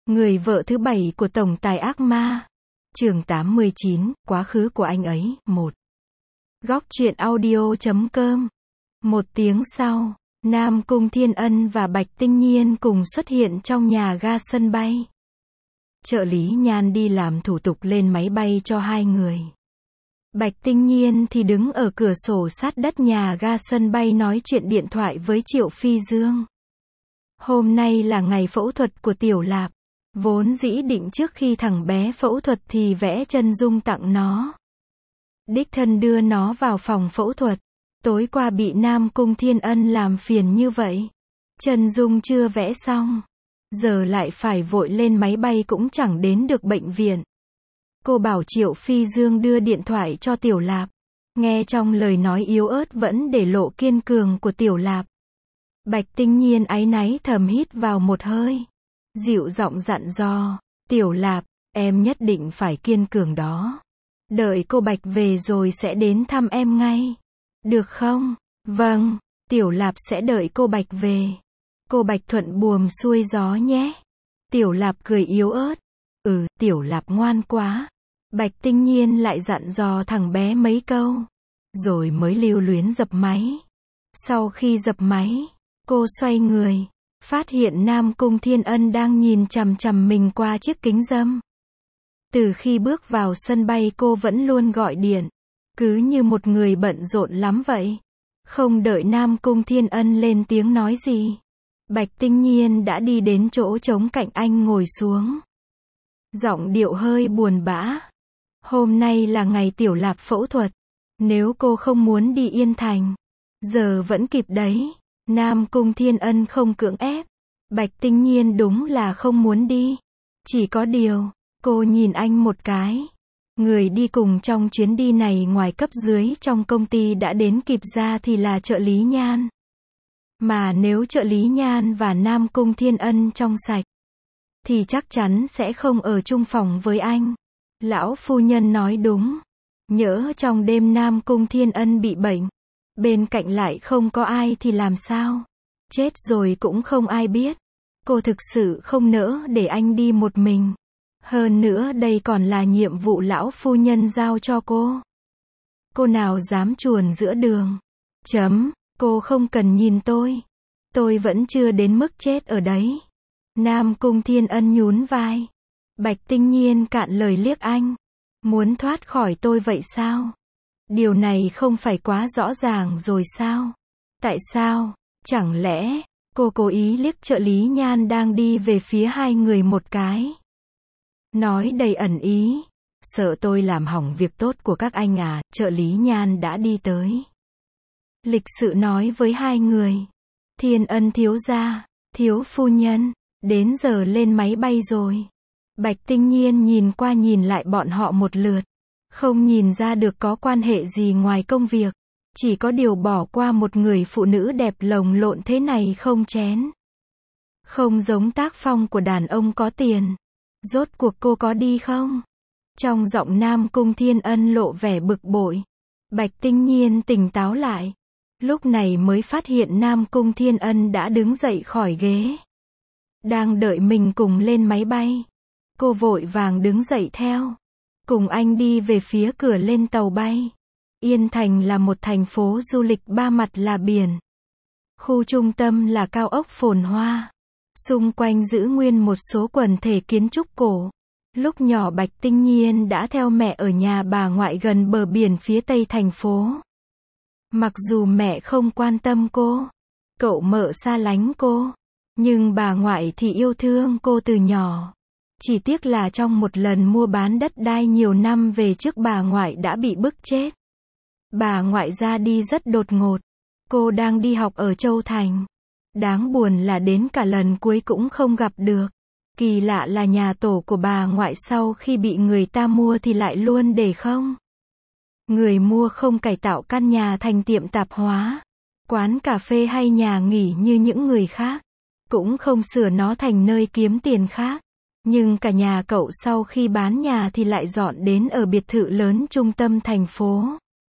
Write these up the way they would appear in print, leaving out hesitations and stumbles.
Người vợ thứ 7 của tổng tài ác ma. Chương 89, quá khứ của anh ấy, 1. Góc truyện audio.com. Một tiếng sau, Nam Cung Thiên Ân và Bạch Tinh Nhiên cùng xuất hiện trong nhà ga sân bay. Trợ lý Nhan đi làm thủ tục lên máy bay cho hai người. Bạch Tinh Nhiên thì đứng ở cửa sổ sát đất nhà ga sân bay nói chuyện điện thoại với Triệu Phi Dương. Hôm nay là ngày phẫu thuật của Tiểu Lạp. Vốn dĩ định trước khi thằng bé phẫu thuật thì vẽ chân dung tặng nó. Đích thân đưa nó vào phòng phẫu thuật. Tối qua bị Nam Cung Thiên Ân làm phiền như vậy. Chân dung chưa vẽ xong. Giờ lại phải vội lên máy bay cũng chẳng đến được bệnh viện. Cô bảo Triệu Phi Dương đưa điện thoại cho Tiểu Lạp. Nghe trong lời nói yếu ớt vẫn để lộ kiên cường của Tiểu Lạp. Bạch Tinh Nhiên áy náy thầm hít vào một hơi. Dịu giọng dặn dò, Tiểu Lạp, em nhất định phải kiên cường đó. Đợi cô Bạch về rồi sẽ đến thăm em ngay. Được không? Vâng, Tiểu Lạp sẽ đợi cô Bạch về. Cô Bạch thuận buồm xuôi gió nhé. Tiểu Lạp cười yếu ớt. Tiểu Lạp ngoan quá. Bạch Tinh Nhiên lại dặn dò thằng bé mấy câu. Rồi mới lưu luyến dập máy. Sau khi dập máy, cô xoay người. Phát hiện Nam Cung Thiên Ân đang nhìn chằm chằm mình qua chiếc kính râm. Từ khi bước vào sân bay cô vẫn luôn gọi điện. Cứ như một người bận rộn lắm vậy. Không đợi Nam Cung Thiên Ân lên tiếng nói gì. Bạch Tinh Nhiên đã đi đến chỗ trống cạnh anh ngồi xuống. Giọng điệu hơi buồn bã. Hôm nay là ngày Tiểu Lạp phẫu thuật. Nếu cô không muốn đi Yên Thành, giờ vẫn kịp đấy. Nam Cung Thiên Ân không cưỡng ép. Bạch Tinh Nhiên đúng là không muốn đi. Chỉ có điều, cô nhìn anh một cái. Người đi cùng trong chuyến đi này ngoài cấp dưới trong công ty đã đến kịp ra thì là trợ lý Nhan. Mà nếu trợ lý Nhan và Nam Cung Thiên Ân trong sạch, thì chắc chắn sẽ không ở chung phòng với anh. Lão phu nhân nói đúng. Nhỡ trong đêm Nam Cung Thiên Ân bị bệnh, bên cạnh lại không có ai thì làm sao? Chết rồi cũng không ai biết. Cô thực sự không nỡ để anh đi một mình. Hơn nữa đây còn là nhiệm vụ lão phu nhân giao cho cô. Cô nào dám chuồn giữa đường. Cô không cần nhìn tôi. Tôi vẫn chưa đến mức chết ở đấy. Nam Cung Thiên Ân nhún vai. Bạch Tinh Nhiên cạn lời liếc anh. Muốn thoát khỏi tôi vậy sao? Điều này không phải quá rõ ràng rồi sao? Tại sao? Chẳng lẽ, cô cố ý liếc trợ lý Nhan đang đi về phía hai người một cái. Nói đầy ẩn ý. Sợ tôi làm hỏng việc tốt của các anh à? Trợ lý Nhan đã đi tới. Lịch sự nói với hai người. Thiên Ân thiếu gia, thiếu phu nhân, đến giờ lên máy bay rồi. Bạch Tinh Nhiên nhìn qua nhìn lại bọn họ một lượt. Không nhìn ra được có quan hệ gì ngoài công việc. Chỉ có điều bỏ qua một người phụ nữ đẹp lồng lộn thế này không chén. Không giống tác phong của đàn ông có tiền. Rốt cuộc cô có đi không? Trong giọng Nam Cung Thiên Ân lộ vẻ bực bội. Bạch Tinh Nhiên tỉnh táo lại. Lúc này mới phát hiện Nam Cung Thiên Ân đã đứng dậy khỏi ghế. Đang đợi mình cùng lên máy bay. Cô vội vàng đứng dậy theo. Cùng anh đi về phía cửa lên tàu bay. Yên Thành là một thành phố du lịch ba mặt là biển. Khu trung tâm là cao ốc phồn hoa. Xung quanh giữ nguyên một số quần thể kiến trúc cổ. Lúc nhỏ Bạch Tinh Nhiên đã theo mẹ ở nhà bà ngoại gần bờ biển phía tây thành phố. Mặc dù mẹ không quan tâm cô, cậu mợ xa lánh cô, nhưng bà ngoại thì yêu thương cô từ nhỏ. Chỉ tiếc là trong một lần mua bán đất đai nhiều năm về trước bà ngoại đã bị bức chết. Bà ngoại ra đi rất đột ngột. Cô đang đi học ở Châu Thành. Đáng buồn là đến cả lần cuối cũng không gặp được. Kỳ lạ là nhà tổ của bà ngoại sau khi bị người ta mua thì lại luôn để không. Người mua không cải tạo căn nhà thành tiệm tạp hóa, quán cà phê hay nhà nghỉ như những người khác. Cũng không sửa nó thành nơi kiếm tiền khác. Nhưng cả nhà cậu sau khi bán nhà thì lại dọn đến ở biệt thự lớn trung tâm thành phố.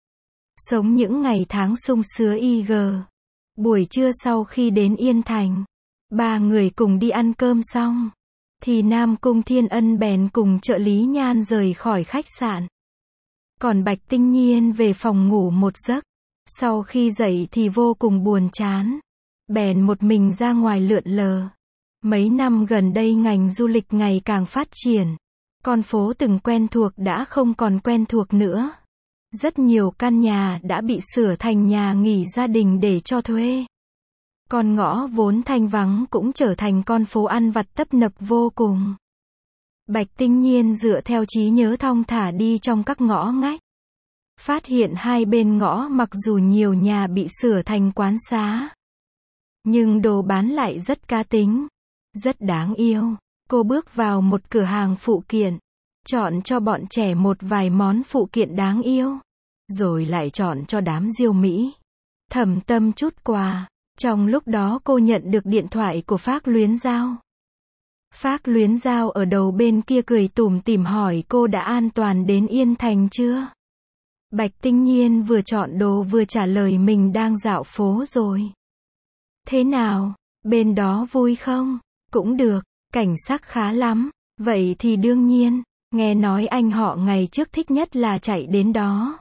Sống những ngày tháng sung sướng IG. Buổi trưa sau khi đến Yên Thành, ba người cùng đi ăn cơm xong, thì Nam Cung Thiên Ân bèn cùng trợ lý Nhan rời khỏi khách sạn. Còn Bạch Tinh Nhiên về phòng ngủ một giấc. Sau khi dậy thì vô cùng buồn chán. Bèn một mình ra ngoài lượn lờ. Mấy năm gần đây ngành du lịch ngày càng phát triển. Con phố từng quen thuộc đã không còn quen thuộc nữa. Rất nhiều căn nhà đã bị sửa thành nhà nghỉ gia đình để cho thuê. Con ngõ vốn thanh vắng cũng trở thành con phố ăn vặt tấp nập vô cùng. Bạch Tinh Nhiên dựa theo trí nhớ thong thả đi trong các ngõ ngách. Phát hiện hai bên ngõ mặc dù nhiều nhà bị sửa thành quán xá, nhưng đồ bán lại rất cá tính, rất đáng yêu. Cô bước vào một cửa hàng phụ kiện, chọn cho bọn trẻ một vài món phụ kiện đáng yêu, rồi lại chọn cho đám diêu Mỹ Thẩm Tâm chút quà. Trong lúc đó cô nhận được điện thoại của Phác Luyến Giao. Phác Luyến Giao ở đầu bên kia cười tủm tỉm hỏi cô đã an toàn đến Yên Thành chưa? Bạch Tinh Nhiên vừa chọn đồ vừa trả lời mình đang dạo phố rồi. Thế nào, bên đó vui không? Cũng được, cảnh sắc khá lắm. Vậy thì đương nhiên, nghe nói anh họ ngày trước thích nhất là chạy đến đó.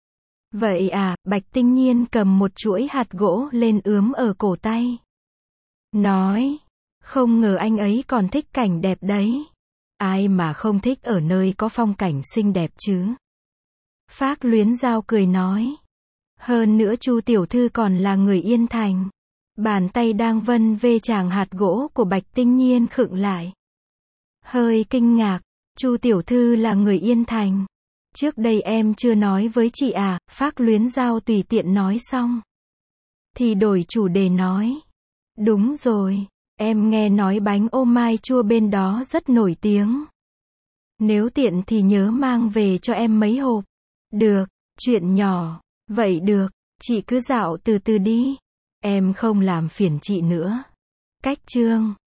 Vậy à, Bạch Tinh Nhiên cầm một chuỗi hạt gỗ lên ướm ở cổ tay. Nói, không ngờ anh ấy còn thích cảnh đẹp đấy. Ai mà không thích ở nơi có phong cảnh xinh đẹp chứ? Phác Luyến Giao cười nói. Hơn nữa Chu tiểu thư còn là người Yên Thành. Bàn tay đang vân vê chàng hạt gỗ của Bạch Tinh Nhiên khựng lại. Hơi kinh ngạc, Chu tiểu thư là người Yên Thành. Trước đây em chưa nói với chị à? Phác Luyến Giao tùy tiện nói xong thì đổi chủ đề nói. Đúng rồi, em nghe nói bánh ô mai chua bên đó rất nổi tiếng. Nếu tiện thì nhớ mang về cho em mấy hộp. Được, chuyện nhỏ. Vậy được, chị cứ dạo từ từ đi. Em không làm phiền chị nữa. Cách chương